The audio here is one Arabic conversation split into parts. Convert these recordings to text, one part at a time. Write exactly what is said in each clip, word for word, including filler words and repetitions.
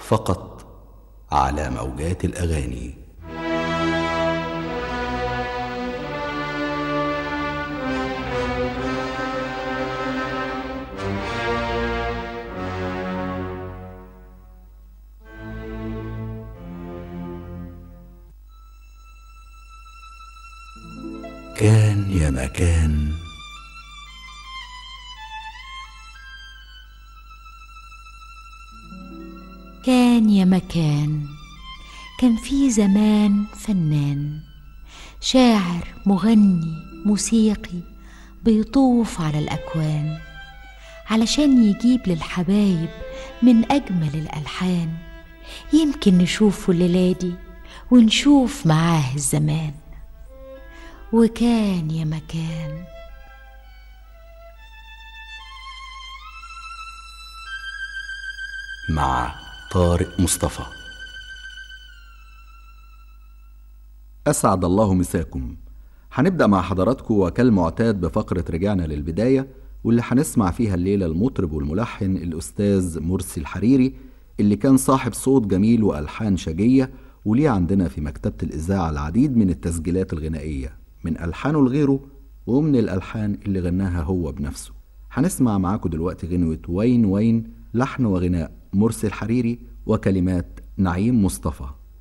فقط على موجات الأغاني. كان يا مكان. كان يا مكان، كان في زمان فنان شاعر مغني موسيقي بيطوف على الأكوان علشان يجيب للحبايب من أجمل الألحان. يمكن نشوفه الليلة دي ونشوف معاه الزمان. وكان يا مكان. مع طارق مصطفى. أسعد الله مساكم. هنبدأ مع حضراتكم وكالمعتاد بفقرة رجعنا للبداية، واللي هنسمع فيها الليلة المطرب والملحن الأستاذ مرسي الحريري، اللي كان صاحب صوت جميل وألحان شجية، وليه عندنا في مكتبة الإذاعة العديد من التسجيلات الغنائية من ألحانه لغيره ومن الألحان اللي غناها هو بنفسه. هنسمع معاكم دلوقتي غنوة وين وين، لحن وغناء مرسي الحريري وكلمات نعيم مصطفى.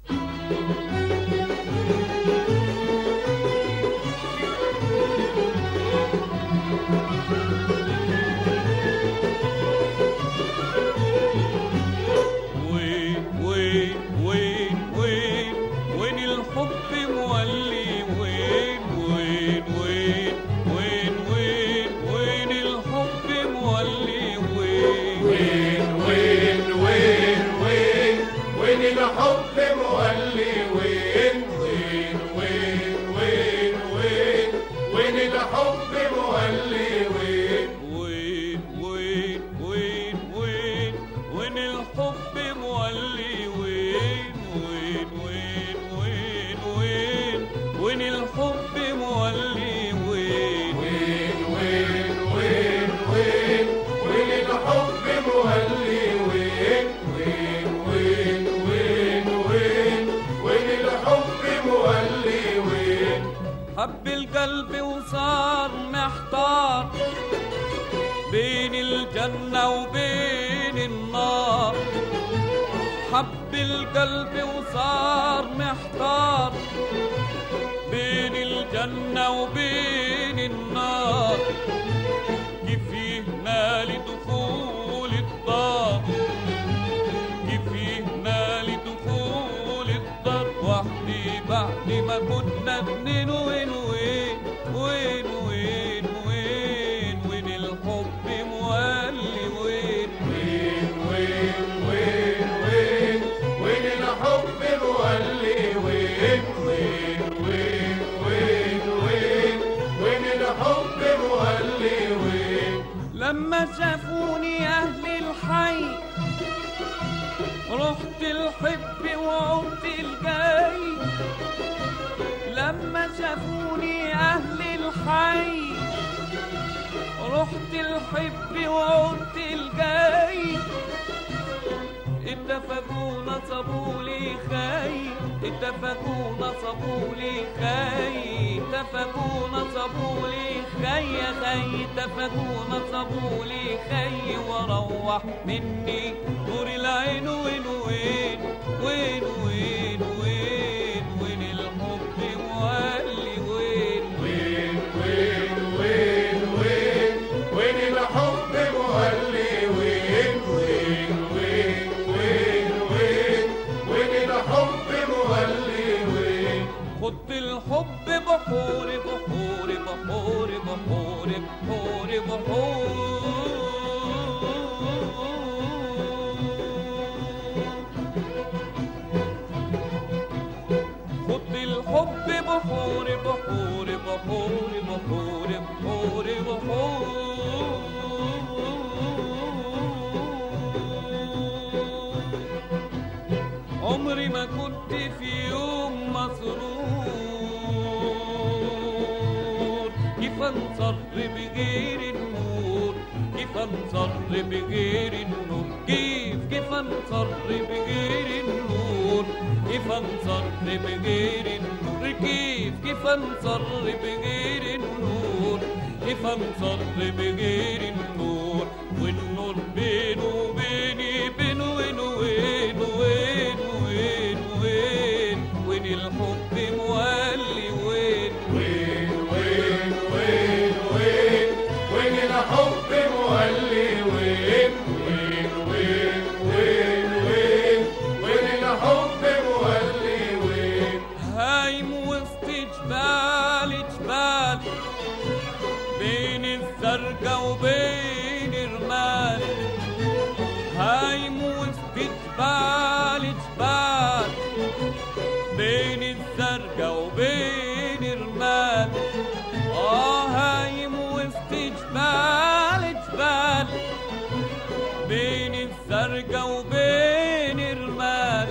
حب القلب وصار محتار بين الجنة وبين النار. حب القلب وصار محتار بين الجنة وبين النار. كيف يهمال دخول الدار، كيف يهمال دخول الدار وحدي بعد ما كنا اتنين. وين وين وين وين وين وين الحب مولي. وين وين وين وين وين وين الحب مولي. وين وين وين وين وين وين الحب مولي. وين لما شافوني أهل الحي رحت الحب وعدت الجاي. لما شافوني أهل الحي رحت الحب وعدت الجاي. اتفقوا نصبولي خي، اتفقوا نصبولي خي، اتفقوا نصبولي خي يا خي، اتفقوا نصبولي خي. وروح مني نور العين. وين وين وين وين وين وين الحب مولي. وين وين وين وين وين وين الحب مولي. وين وين وين وين وين وين الحب مولي. وين خد الحب بحور بحور بحور بحور بحور بحور. خد الحب بحور بحور بحور بحور بحور بحور. عمري ما كنت في يوم مسرور كيف انصر بغير النور. كيف انصر بغير النور. كيف كيف انصر بغير كيف انصر بغير النور، كيف كيف انصر بغير النور، كيف انصر بغير النور، والنور بينه وبيني بين وين وين وين وين وين وين الحب مولي وين وين وين وين وين وين الحب مولي وين وين وين وين وين وين الحب مولي وين. هايم وسط جبال جبال بين الزرقا وبين الرمال، هايم وسط جبال جبال بين الزرقا وبين الرمال، اه هايم وسط جبال جبال بين الزرقا وبين الرمال،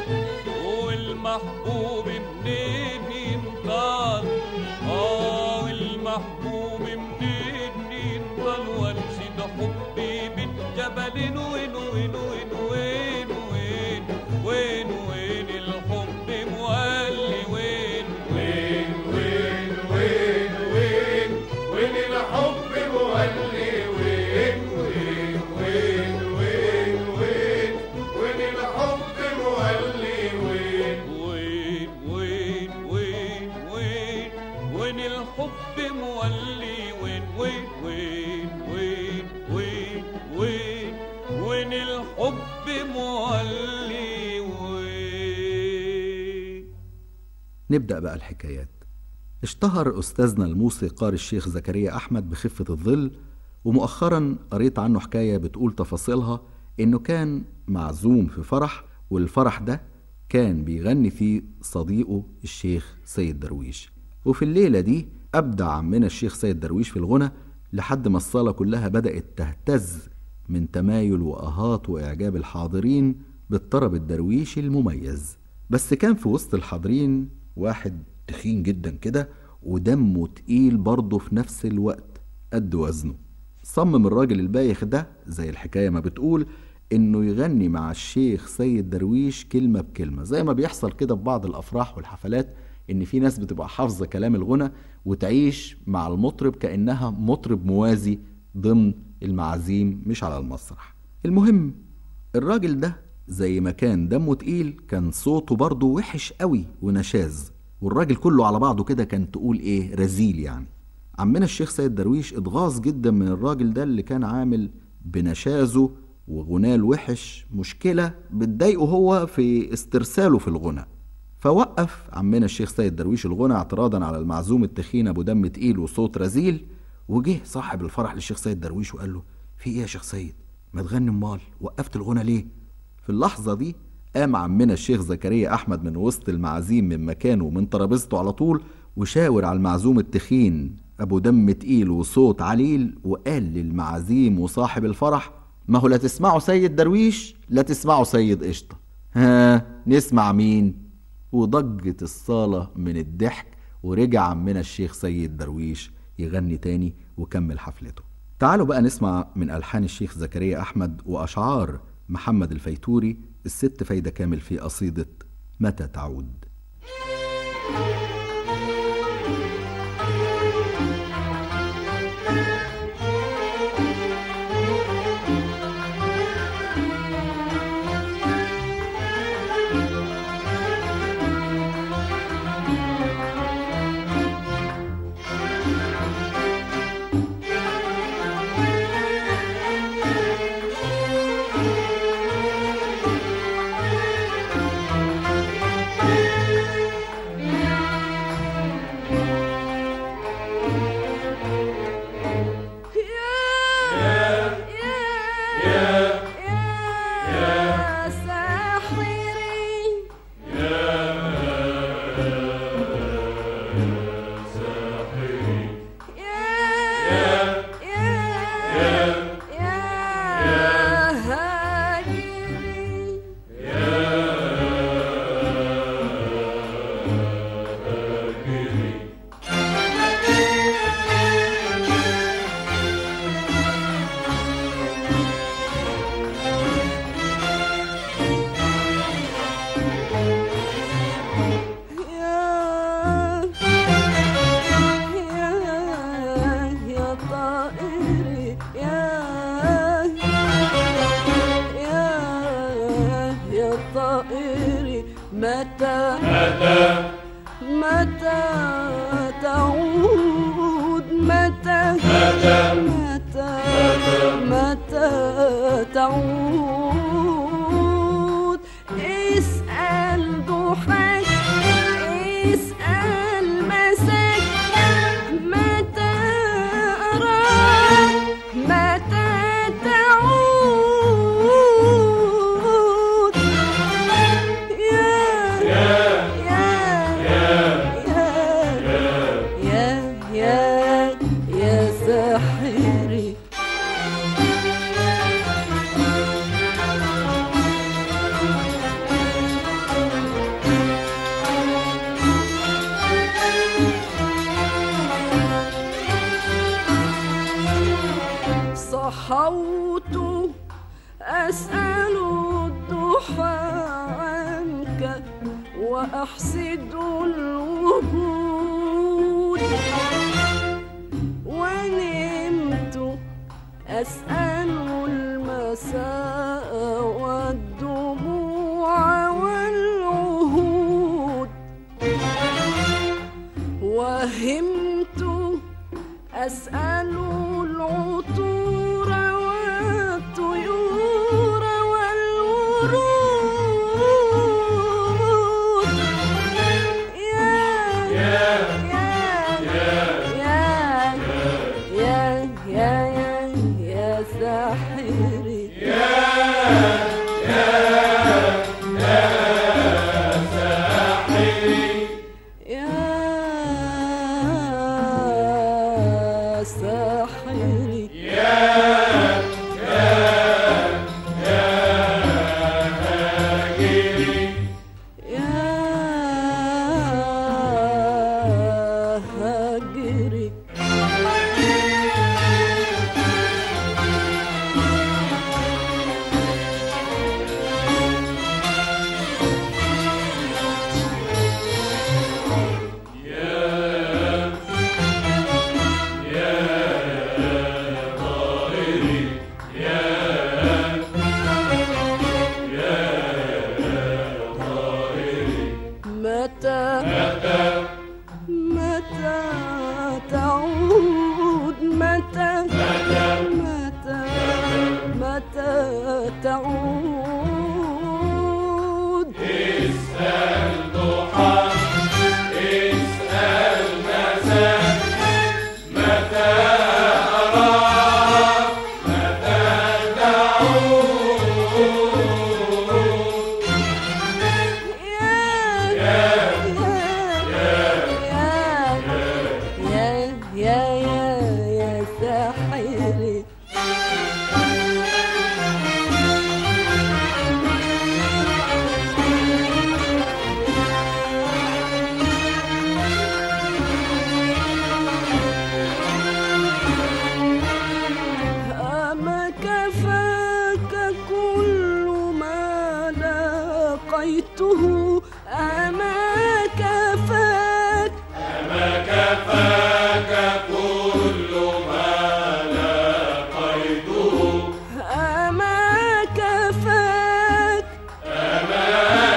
والمحبوب منين ينطال، اه والمحبوب منين ينطال، وانشد حبي بالجبل وين وين وين وين وين وين وين الحب مولي وين وين وين وين وين وين الحب مولي وين وين وين وين وين وين الحب مولي وين وين وين وين وين وين الحب مولي وين وين وين وين وين وين وين الحب مولي وين. نبدأ بقى الحكايات. اشتهر أستاذنا الموسيقار الشيخ زكريا أحمد بخفة الظل، ومؤخرا قريت عنه حكاية بتقول تفاصيلها إنه كان معزوم في فرح، والفرح ده كان بيغني فيه صديقه الشيخ سيد درويش، وفي الليلة دي أبدع عمنا الشيخ سيد درويش في الغنى لحد ما الصالة كلها بدأت تهتز من تمايل وآهات وإعجاب الحاضرين بالطرب الدرويشي المميز. بس كان في وسط الحاضرين واحد تخين جدا كده ودمه تقيل برضه في نفس الوقت قد وزنه. صمم الراجل البايخ ده زي الحكاية ما بتقول انه يغني مع الشيخ سيد درويش كلمة بكلمة، زي ما بيحصل كده في بعض الافراح والحفلات، ان في ناس بتبقى حافظة كلام الغنى وتعيش مع المطرب كأنها مطرب موازي ضمن المعازيم مش على المسرح. المهم الراجل ده زي ما كان دمه تقيل كان صوته برضه وحش قوي ونشاز، والراجل كله على بعضه كده كان تقول ايه رزيل يعني. عمنا الشيخ سيد درويش اتغاظ جدا من الراجل ده اللي كان عامل بنشازه وغناه الوحش مشكلة بتضايقه هو في استرساله في الغنى، فوقف عمنا الشيخ سيد درويش الغنى اعتراضا على المعزوم التخين ابو دم تقيل وصوت رزيل. وجه صاحب الفرح للشيخ سيد درويش وقال له في ايه يا شيخ سيد، ما تغني امال، وقفت الغنى ليه؟ في اللحظة دي قام عمنا الشيخ زكريا أحمد من وسط المعازيم من مكانه ومن ترابيزته على طول، وشاور على المعزوم التخين أبو دم تقيل وصوت عليل، وقال للمعازيم وصاحب الفرح ما هو لا تسمعوا سيد درويش لا تسمعوا سيد قشطة، ها نسمع مين؟ وضجت الصالة من الضحك، ورجع عمنا الشيخ سيد درويش يغني تاني وكمل حفلته. تعالوا بقى نسمع من ألحان الشيخ زكريا أحمد وأشعار محمد الفيتوري الست فايدة كامل في قصيدة متى تعود. طائري متى متى متى تعود متى متى متى متى تعود اسأل ضحاك اسأل مساك متى أراك متى تعود يا يا يا يا يا يا ساحري صحوت أسأل الضحى عنك وأحسد الوجود ونمت أسأل المساء والدموع والعهود وهمت أسأل العطور والطيور والورود يا يا يا يا يا يا يا ساحري يا يا يا ساحري يا ساحري يا يا يا هاجري يا هاجري متى متى متى تعود متى متى متى متى تعود اسأل ضحى اسأل مساء متى أراك متى تعود يا يا يا يا يا ساحري أما كفاك كل ما لقيته أما كفاك أما كفاك كل ما لقيته أما كفاك أما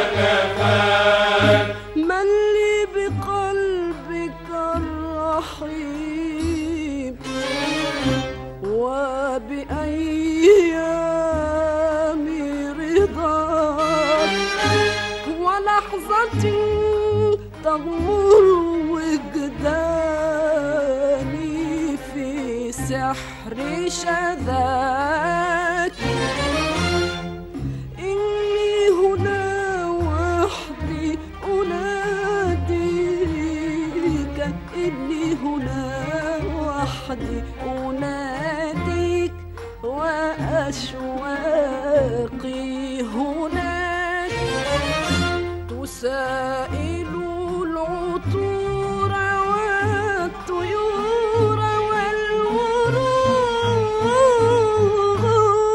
كفاك من لي بقلبك الرحيم وبأيام رضاك ولحظة تغمر وجداني في سحر شذاك إني هنا وحدي أناديك إني هنا وحدي أناديك وأشواقي هناك تسائل العطور والطيور والورود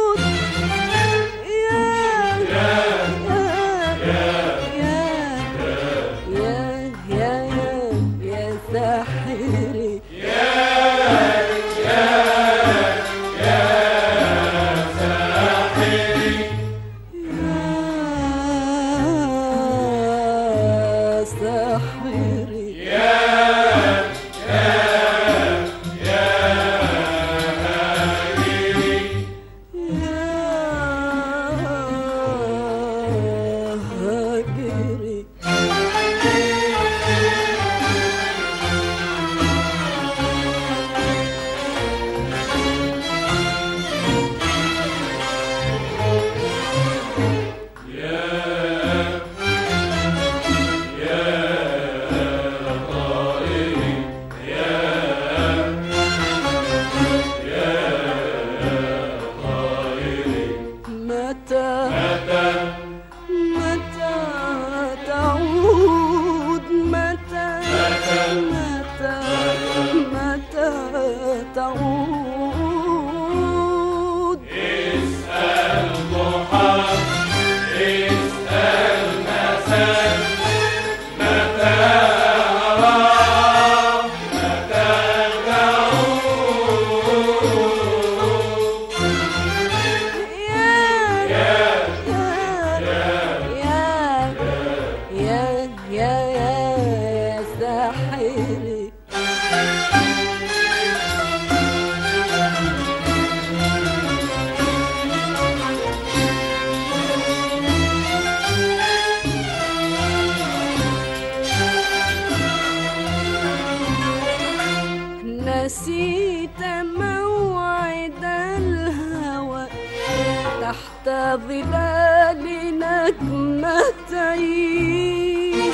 ظلال نجمتين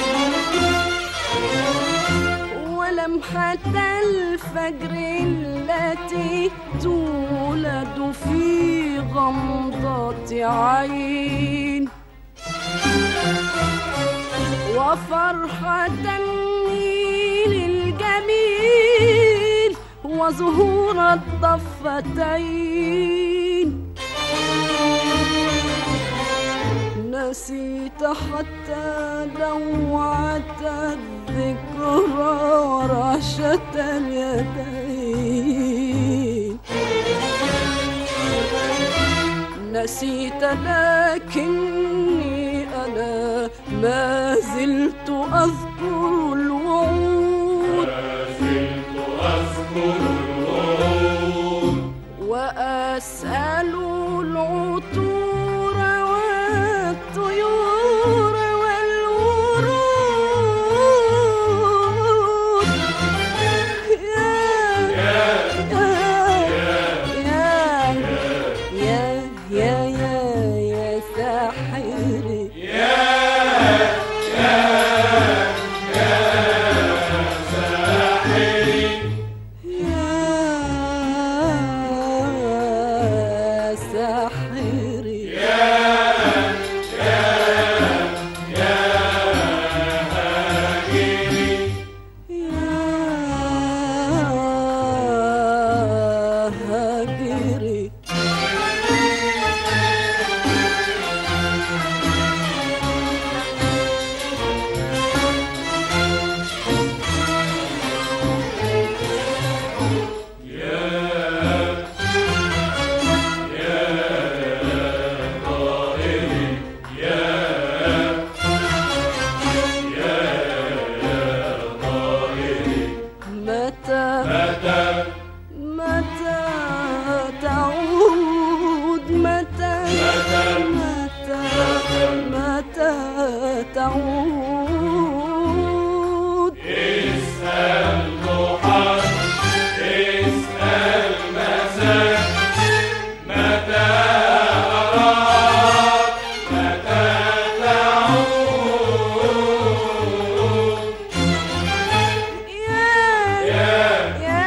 ولمحة الفجر التي تولد في غمضة عين وفرحة النيل الجميل وزهور الضفتين نسيت حتى لوعة الذكرى ورعشة اليدين نسيت لكني أنا ما زلت أذكر الوعود وأسأل العطور والطيور والورود يا يا يا يا يا يا يا ساحري يا يا يا ساحري يا ساحري يا يا يا هاجري يا هاجري متى متى تعود متى متى متى تعود اسأل ضحى اسأل مساء متى أراك متى تعود يا يا يا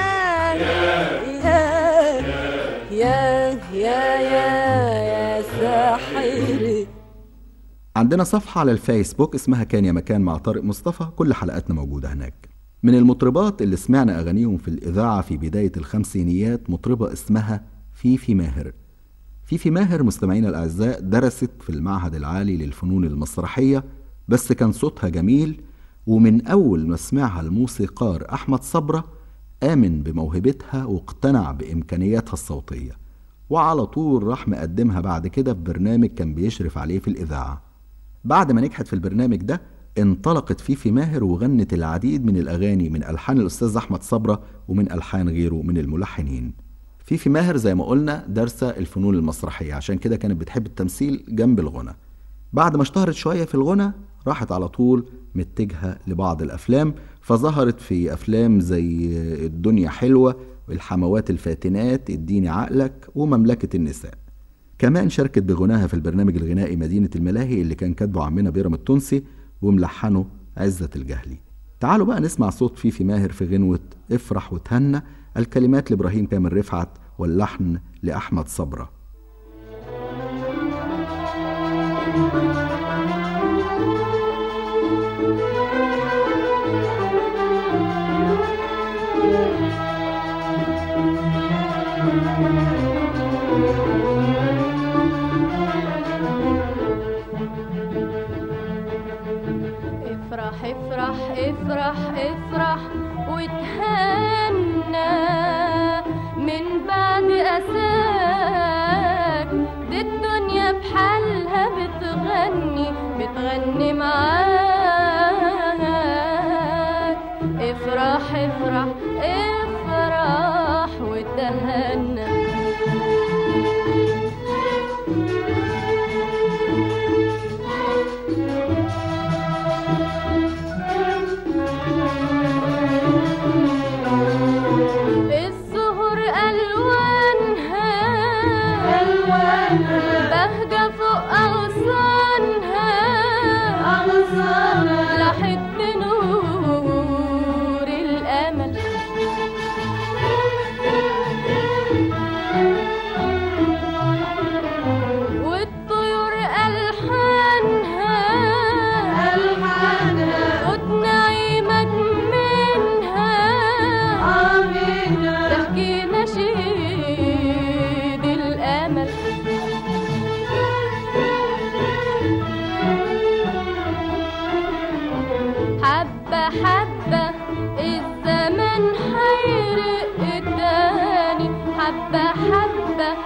يا يا يا يا ساحري. عندنا صفحة على الفيسبوك اسمها كان يا مكان مع طارق مصطفى، كل حلقاتنا موجودة هناك. من المطربات اللي سمعنا أغانيهم في الإذاعة في بداية الخمسينيات مطربة اسمها فيفي ماهر. فيفي ماهر مستمعينا الأعزاء درست في المعهد العالي للفنون المسرحية، بس كان صوتها جميل، ومن أول ما سمعها الموسيقار أحمد صبرة آمن بموهبتها واقتنع بإمكانياتها الصوتية، وعلى طول راح مقدمها بعد كده في برنامج كان بيشرف عليه في الإذاعة. بعد ما نجحت في البرنامج ده انطلقت فيفي ماهر وغنت العديد من الأغاني من ألحان الأستاذ أحمد صبرة ومن ألحان غيره من الملحنين. فيفي ماهر زي ما قلنا دارسة الفنون المسرحية، عشان كده كانت بتحب التمثيل جنب الغنى. بعد ما اشتهرت شوية في الغنى راحت على طول متجهة لبعض الأفلام، فظهرت في أفلام زي الدنيا حلوة والحموات الفاتنات، اديني عقلك، ومملكة النساء. كمان شاركت بغناها في البرنامج الغنائي مدينة الملاهي اللي كان كاتبه عمنا بيرم التونسي وملحنه عزة الجهلي. تعالوا بقى نسمع صوت فيفي ماهر في غنوة افرح وتهنى، الكلمات لإبراهيم كامل رفعت واللحن لأحمد صبرة. افرح افرح افرح افرح وتهنى من بعد أساك، دي الدنيا بحالها بتغني بتغني معاك. افرح افرح افرح وتهنى. الزهور ألوانها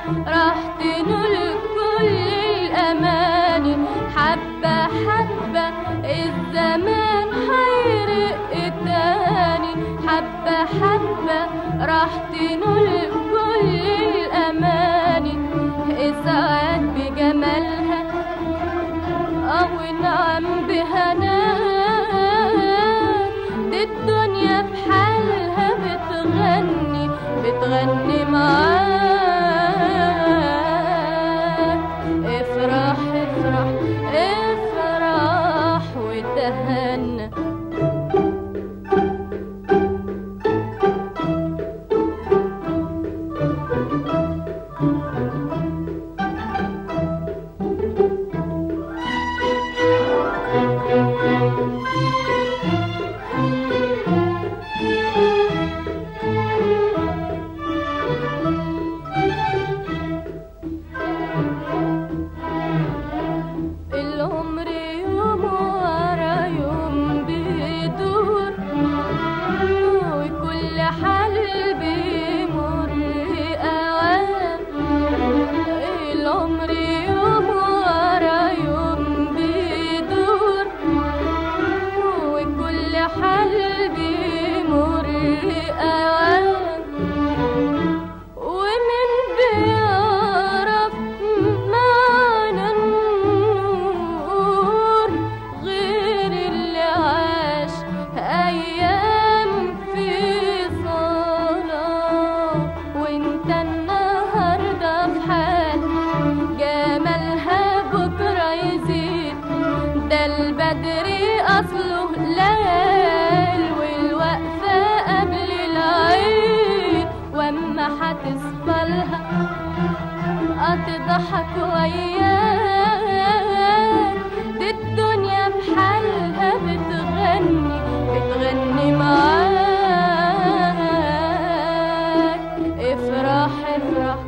راح تنول كل الأماني. حبة حبة الزمان حيرق تاني، حبة حبة راح تنول كل الأماني. اسعد بجمالها أو نعم بهناك، دي الدنيا بحالها بتغني بتغني معاك. افرح افرح افرح وتهنى. أضحك وياك، دي الدنيا بحالها بتغني بتغني معاك. افرح افرح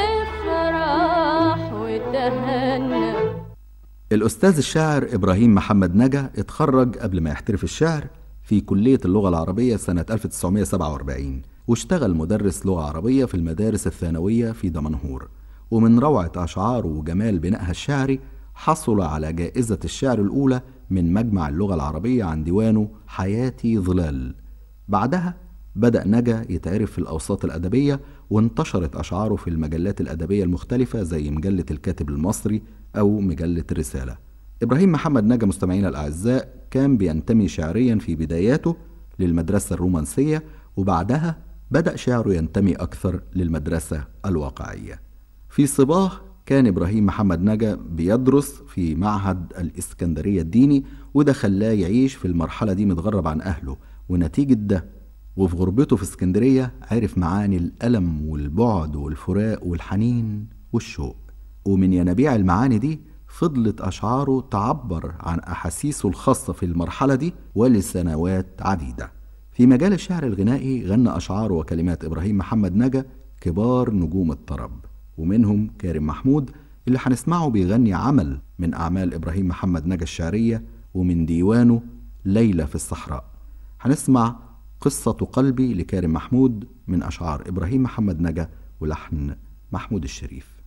افرح وتهنى. الأستاذ الشاعر إبراهيم محمد نجا اتخرج قبل ما يحترف الشعر في كلية اللغة العربية سنة ألف وتسعمائة وسبعة وأربعين، واشتغل مدرس لغة عربية في المدارس الثانوية في دمنهور. ومن روعة أشعاره وجمال بنائها الشعري حصل على جائزة الشعر الأولى من مجمع اللغة العربية عن ديوانه حياتي ظلال. بعدها بدأ نجا يتعرف في الأوساط الأدبية، وانتشرت أشعاره في المجلات الأدبية المختلفة زي مجلة الكاتب المصري أو مجلة الرسالة. إبراهيم محمد نجا مستمعينا الأعزاء كان بينتمي شعريا في بداياته للمدرسة الرومانسية، وبعدها بدأ شعره ينتمي أكثر للمدرسة الواقعية. في صباه كان إبراهيم محمد نجا بيدرس في معهد الإسكندرية الديني، وده خلاه يعيش في المرحلة دي متغرب عن أهله، ونتيجة ده وفي غربته في اسكندرية عرف معاني الألم والبعد والفراق والحنين والشوق. ومن ينابيع المعاني دي فضلت أشعاره تعبر عن أحاسيسه الخاصة في المرحلة دي ولسنوات عديدة. في مجال الشعر الغنائي غنى أشعار وكلمات إبراهيم محمد نجا كبار نجوم الطرب، ومنهم كارم محمود اللي هنسمعه بيغني عمل من أعمال إبراهيم محمد نجا الشعرية ومن ديوانه ليلة في الصحراء. هنسمع قصة قلبي لكارم محمود من أشعار إبراهيم محمد نجا ولحن محمود الشريف.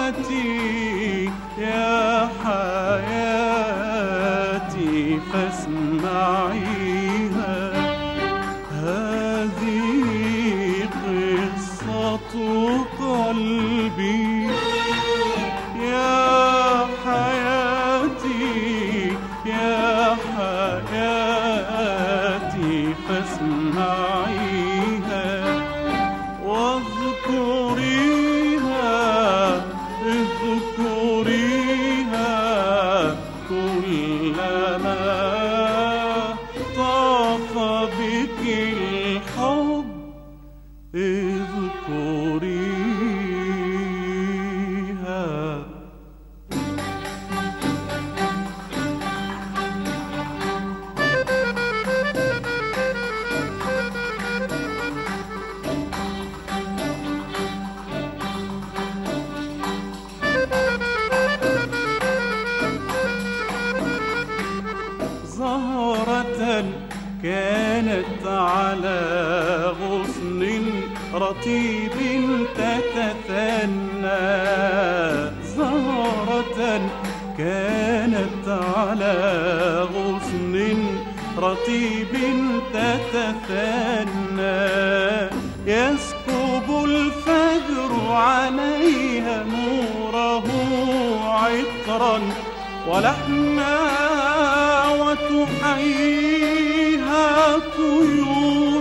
حياتي يا حياتي فاسمعيها، هذه قصة قلبي يا حياتي يا حياتي فاسمعيها واذكريها اذكريها كلما طاف بك الحب اذكريها. زهرة كانت على غصن رطيب تتثنى، زهرة كانت على غصن رطيب تتثنى، يسكب الفجر عليها نوره عطرا ولحنا وتحييها طيور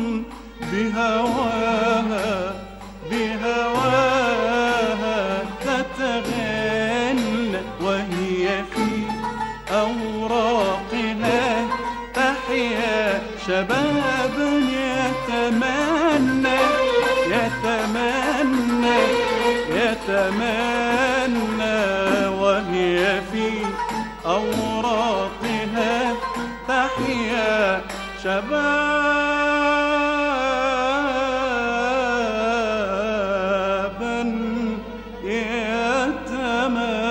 بهواها بهواها تتغنى، وهي في أوراقها تحيا شبابا يتمنى يتمنى يتمنى، وهي في أوراقها تحيا شبابا يتمنى.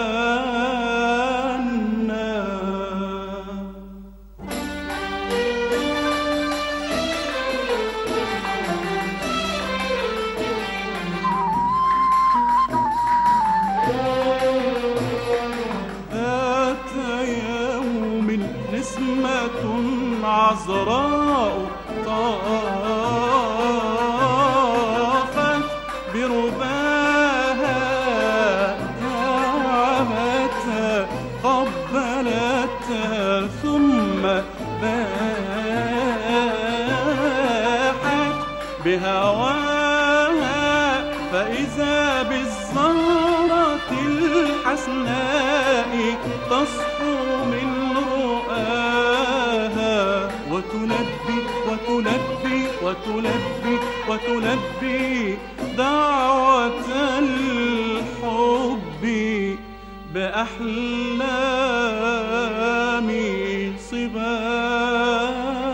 نسمة عذراء طافت برباها دعمتها قبلتها ثم باحت بهواها، فإذا بالزهرة الحسناء تصحو من وتلبي وتلبي وتلبي وتلبي دعوة الحب بأحلام صباها.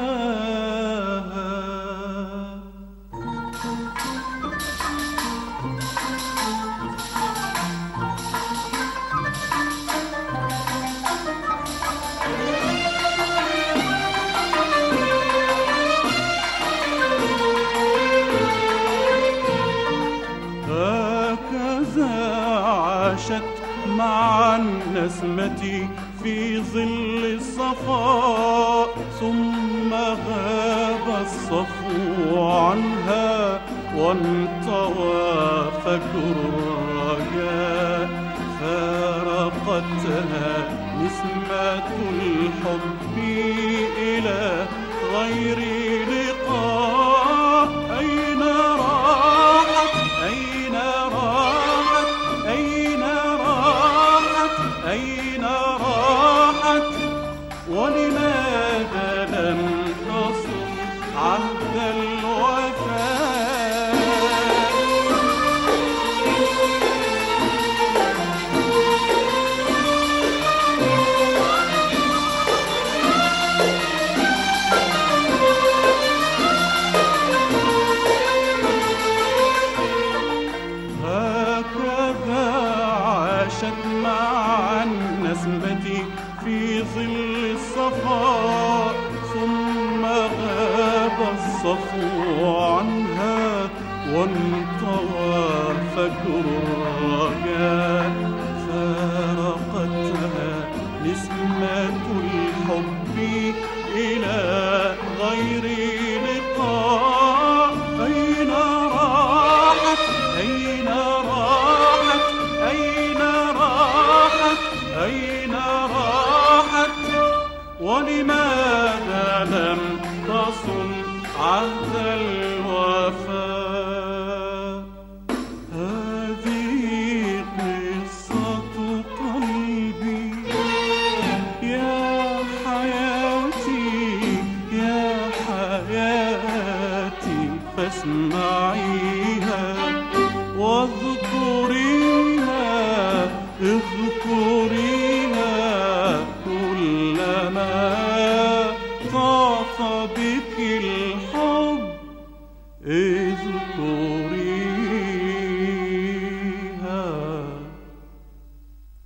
عاشت مع النسمة في ظل الصفاء، ثم غاب الصفو عنها وانطوى فجر الرجاء، فارقتها نسمة الحب إلى غير لقاء. أين راحت أين راحت أين راحت أين راحت ولماذا لم تصل عهد الوفاء؟ مع النسمة في ظل الصفاء، ثم غاب الصفو عنها وانطوى فجر الرجاء،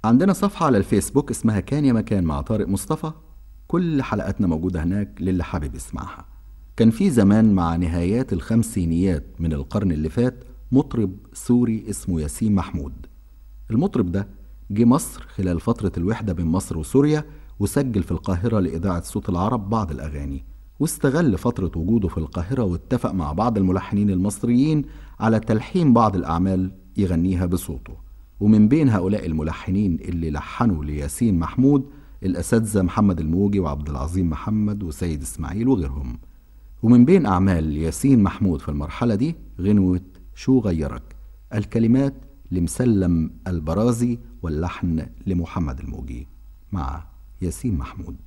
عندنا صفحة على الفيسبوك اسمها كان يا مكان مع طارق مصطفى، كل حلقاتنا موجودة هناك للي حابب يسمعها. كان في زمان مع نهايات الخمسينيات من القرن اللي فات مطرب سوري اسمه ياسين محمود. المطرب ده جه مصر خلال فترة الوحدة بين مصر وسوريا، وسجل في القاهرة لإذاعة صوت العرب بعض الأغاني، واستغل فترة وجوده في القاهرة واتفق مع بعض الملحنين المصريين على تلحين بعض الأعمال يغنيها بصوته. ومن بين هؤلاء الملحنين اللي لحنوا لياسين محمود الأساتذة محمد الموجي وعبد العظيم محمد وسيد إسماعيل وغيرهم. ومن بين أعمال ياسين محمود في المرحلة دي غنوة شو غيرك، الكلمات لمسلم البرازي واللحن لمحمد الموجي، مع ياسين محمود.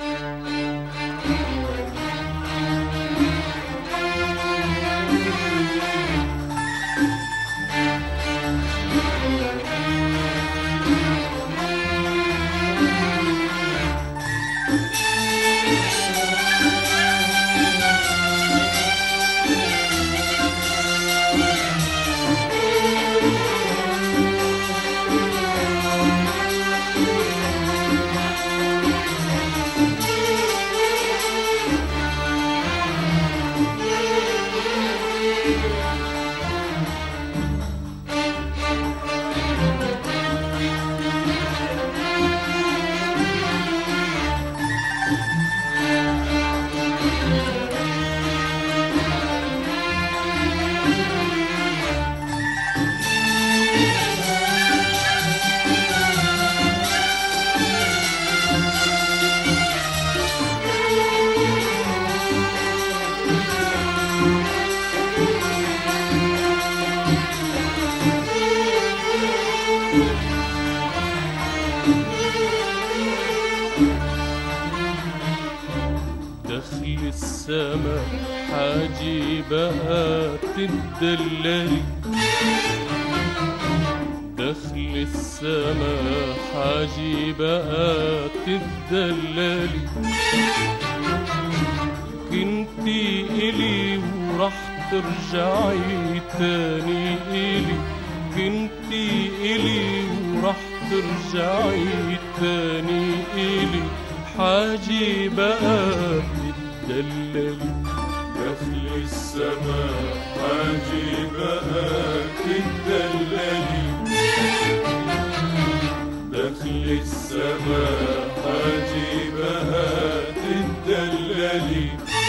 دخل السما حاجي بقى تدللي، دخل السما حاجي بقى تدللي، كنتي إلي وراح ترجعي تاني إلي، كنتي إلي وراح ترجعي تاني إلي، حاجي بقى تدللي. دخل السما حاجي بقى تدللي، دخل السما حاجي بقى تدللي،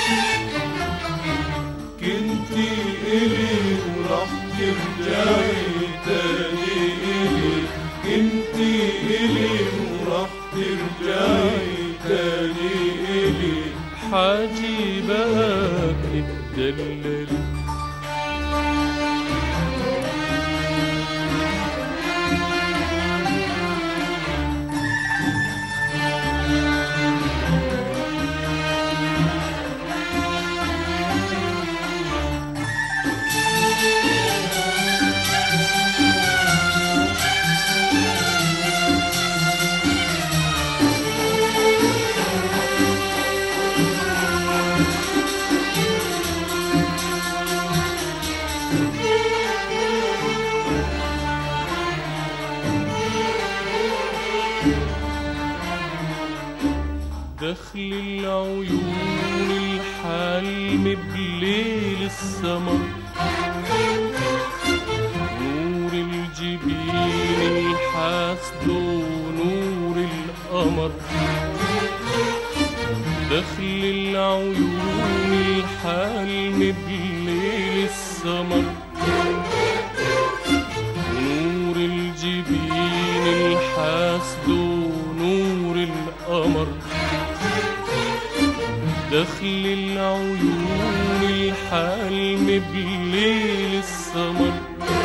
كنتي إلي وراح ترجعي تاني إلي، كنتي إلي وراح ترجعي تاني إلي، حاجي بقى تدللي. دخل العيون الحلم بليل السمر، نور الجبين الحاسد ونور القمر، دخل العيون الحلم بليل السمر، نور الجبين الحاسد ونور القمر، دخل العيون الحلم بليل السمر،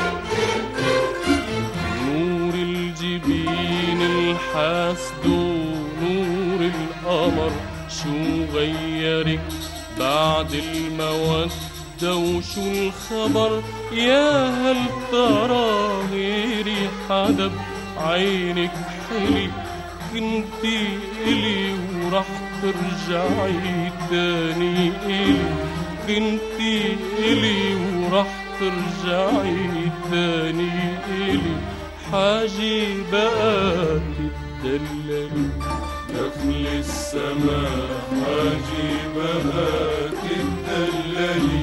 نور الجبين الحاسد ونور القمر، شو غيرك بعد المودة وشو الخبر، يا هل ترى غيري حدا بعينك حلي، كنتي إلي وراح ترجعي تاني إلي، كنتي إلي وراح ترجعي تاني إلي، حاجي بقى تدللي دخل السماء حاجي بقى تدللي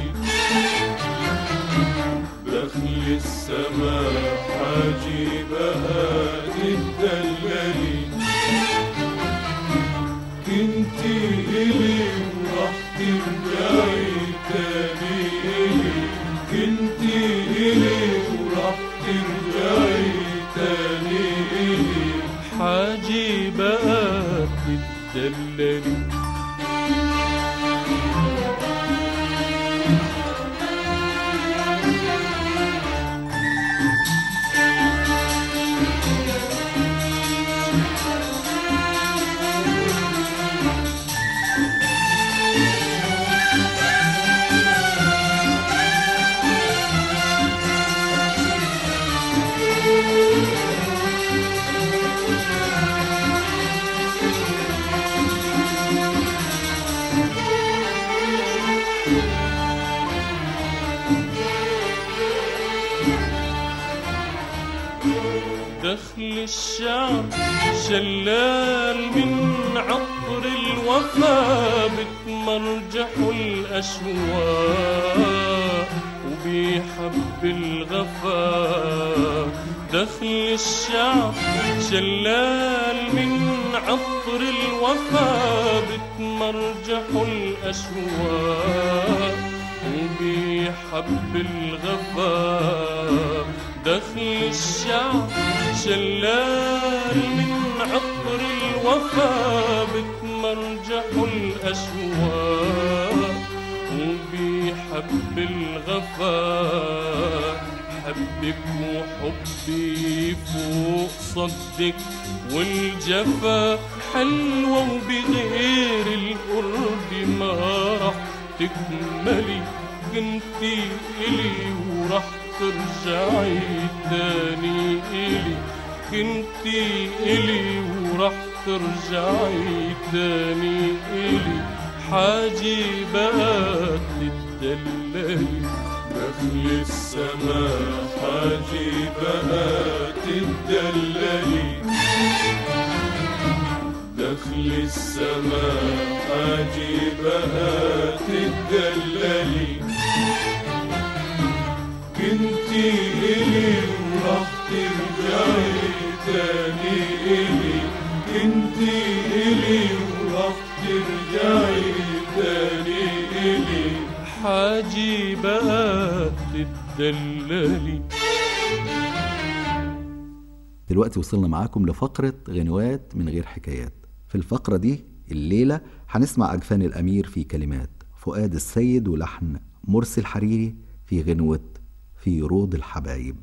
دخل السماء حاجي بقى تدللي كنتي إلي وراح ترجعي تاني إلي كنتي إلي وراح ترجعي تاني إلي حاجي بقى تدللي دخل الشعب شلال من عطر الوفا بتمرجح الأشواق وبيحب الغفا دخل الشعب شلال من عطر الوفا بتمرجح الأشواق وبيحب الغفا دخل الشعب شلال من عطر الوفا بتمرجح الأشواق وبيحب الغفا حبك وحبي فوق صدك والجفا حلوة وبغير القرب ما رح تكملي كنتي إلي ورح ترجعي تاني إلي كنتي إلي ورح ترجعي تاني إلي حاجي بقى تدللي دخل السماء حاجي بقى تدللي دخل السماء حاجي بقى تدللي كنتي إلي وراح ترجعي تاني إلي كنتي إلي وراح ترجعي تاني إلي حاجي بقى تدللي. دلوقتي وصلنا معاكم لفقرة غنوات من غير حكايات. في الفقرة دي الليلة هنسمع أجفان الأمير في كلمات فؤاد السيد ولحن مرسي الحريري في غنوة في روض الحبايب.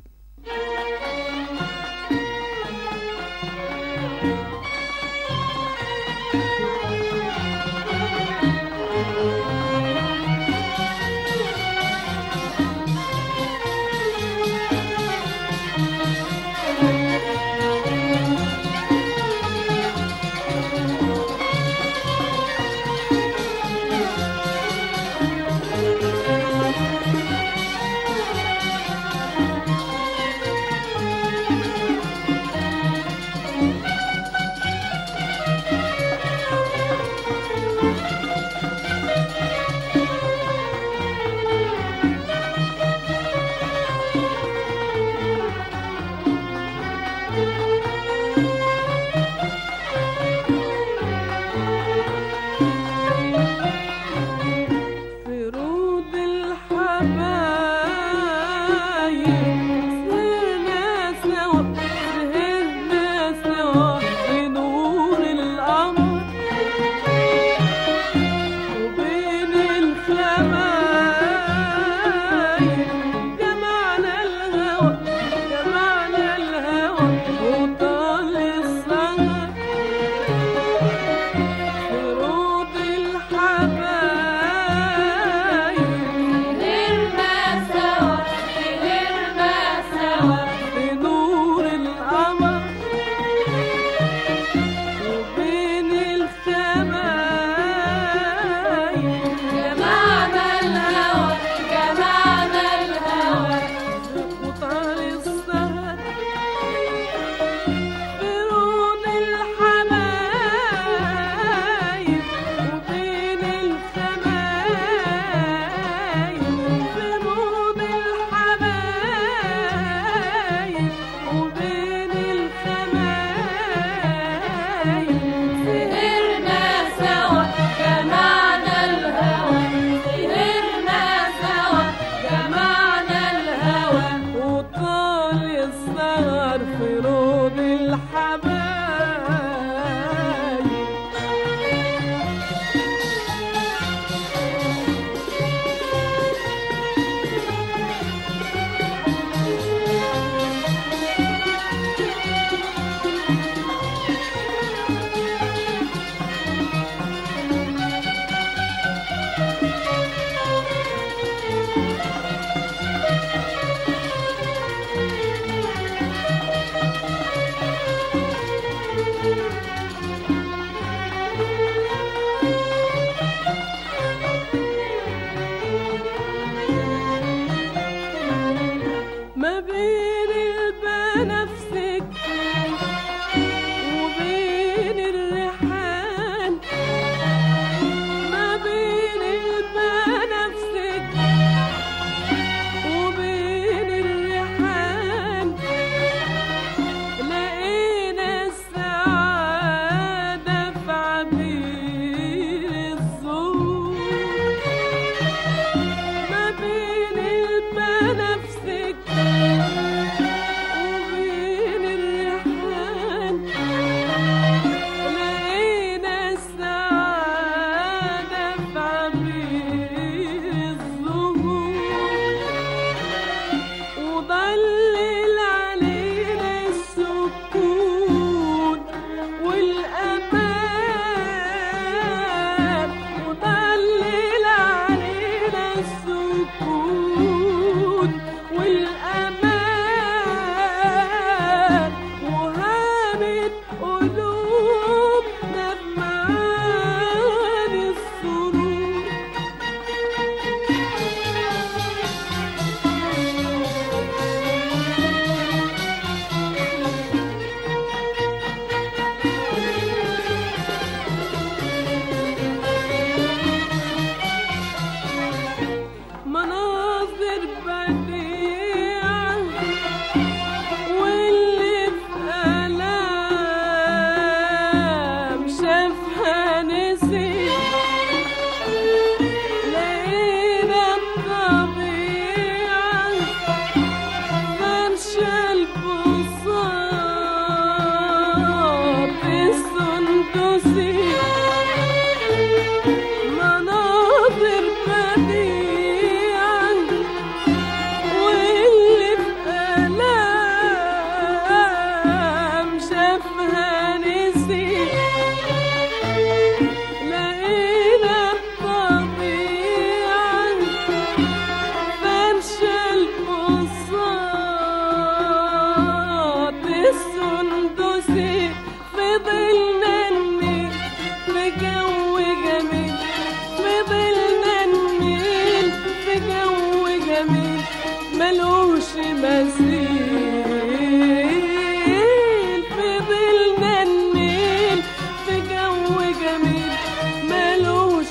السندسي مناظر بديعة واللي في آلام شافها نسي لقينا الطبيعة فرشة البساط السندسي فضلنا نميل في جو جميل فضلنا نميل في جو جميل ملوش مثيل فضلنا نميل في جو جميل ملوش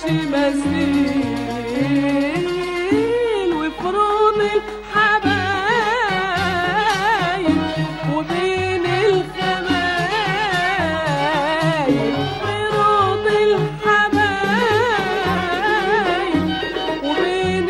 مثيل وفروض الحبايب وبين الخبايب فروض الحبايب وبين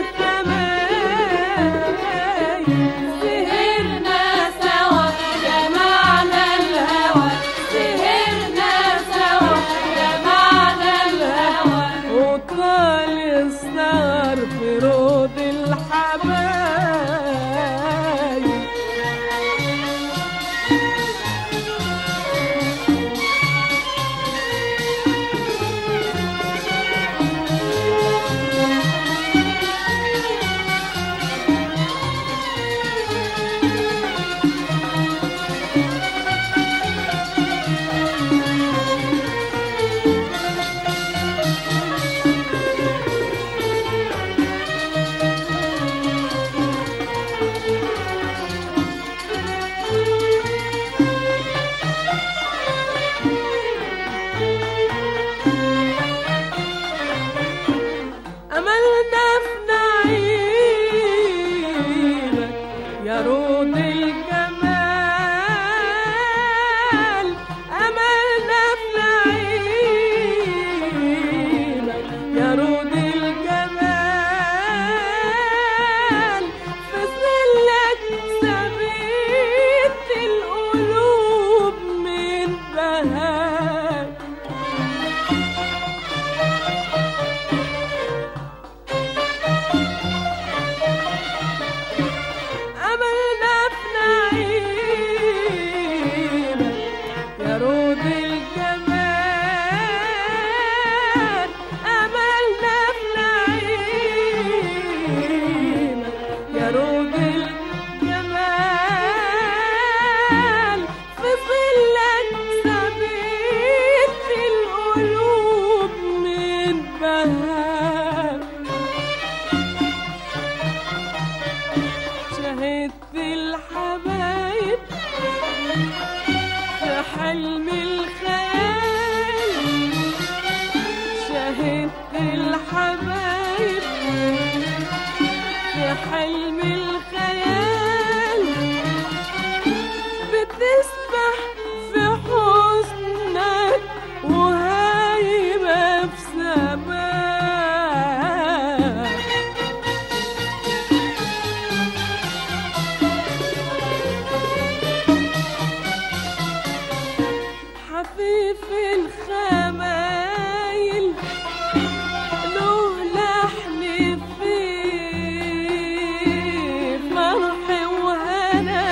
الخبايب سهرنا سوا جمعنا الهوى سهرنا سوا جمعنا الهوى وطال السهر في روض الحبايب أملنا في نعيمك يا رود الجمال أملنا في نعيمك يا رود الجمال في ظلك سبيت القلوب من بهاك أملنا في نعيمك يا رود الجمال أملنا في نعيمك يا رود الجمال في ظلك سبيت القلوب من بهاك شهدت الحبايب في حلم الخيال شهدت الحبايب في حلم الخيال بتسبح في حسنك وهايمة في سماك حفيف الخمايل له لحن فيه فرح وهنا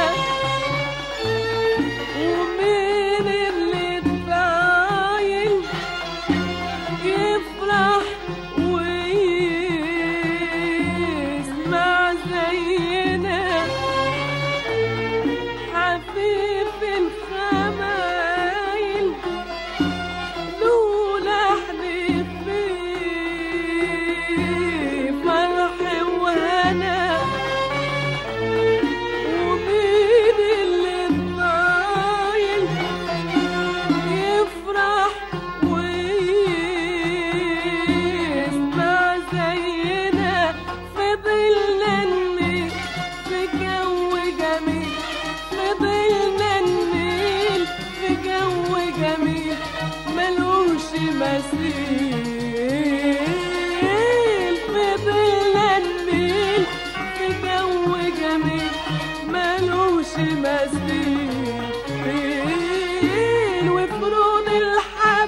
ومين اللي اتطايل يفرح ويسمع زينا حفيف الخمايل له لحن فيه فرح وهنا ومين اللي اتطايل يفرح ويسمع زينا فضلنا نميل في جو جميل فضلنا نميل في جو جميل ملوش مثيل فضلنا نميل في جو جميل ملوش مثيل وفروض الحياة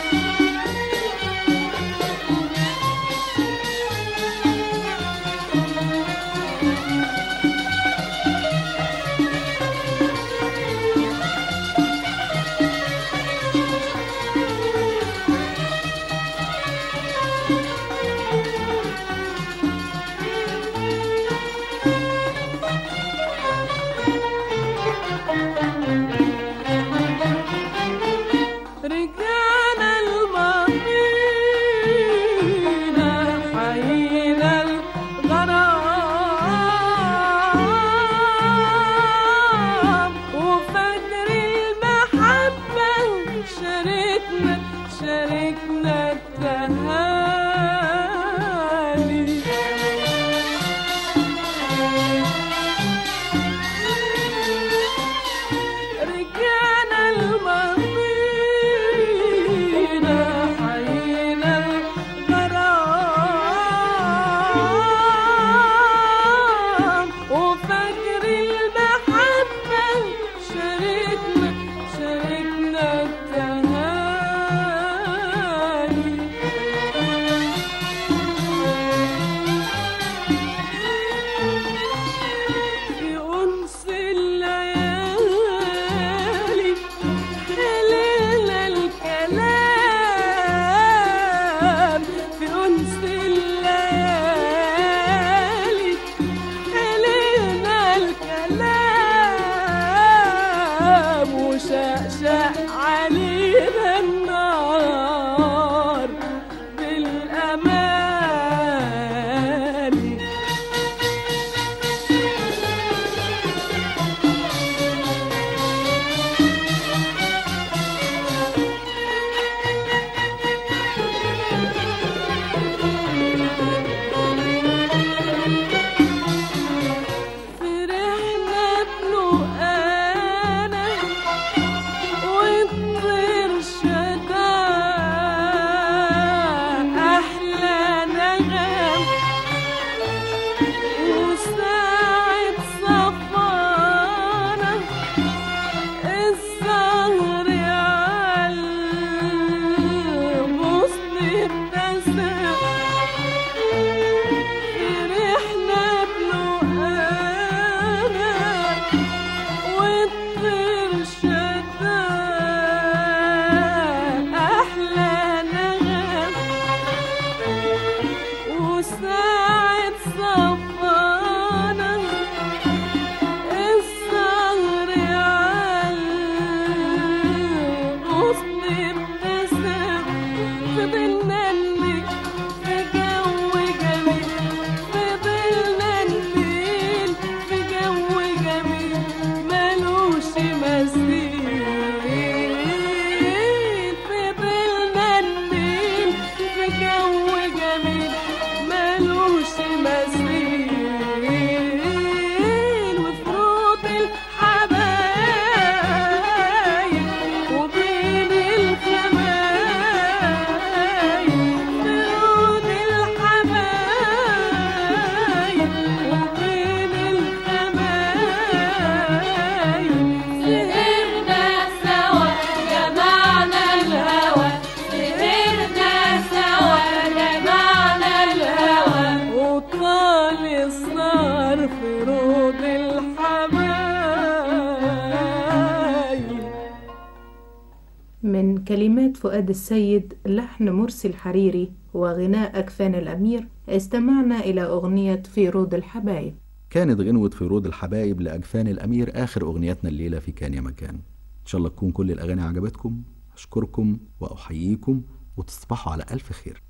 من كلمات فؤاد السيد، لحن مرسي الحريري، وغناء أكفان الأمير، استمعنا إلى أغنية في رود الحبايب. كانت غنوة في رود الحبايب لأجفان الأمير آخر أغنيتنا الليلة في كان يا مكان. إن شاء الله تكون كل الأغاني عجبتكم. أشكركم وأحييكم وتصبحوا على ألف خير.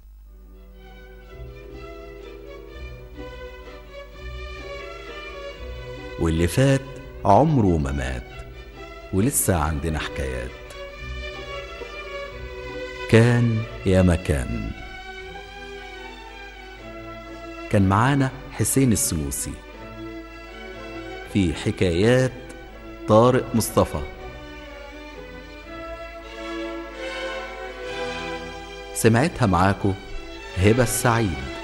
واللي فات عمره ما مات، ولسه عندنا حكايات. كان يا مكان. كان معانا حسين السنوسي في حكايات طارق مصطفى. سمعتها معاكو هبة السعيد.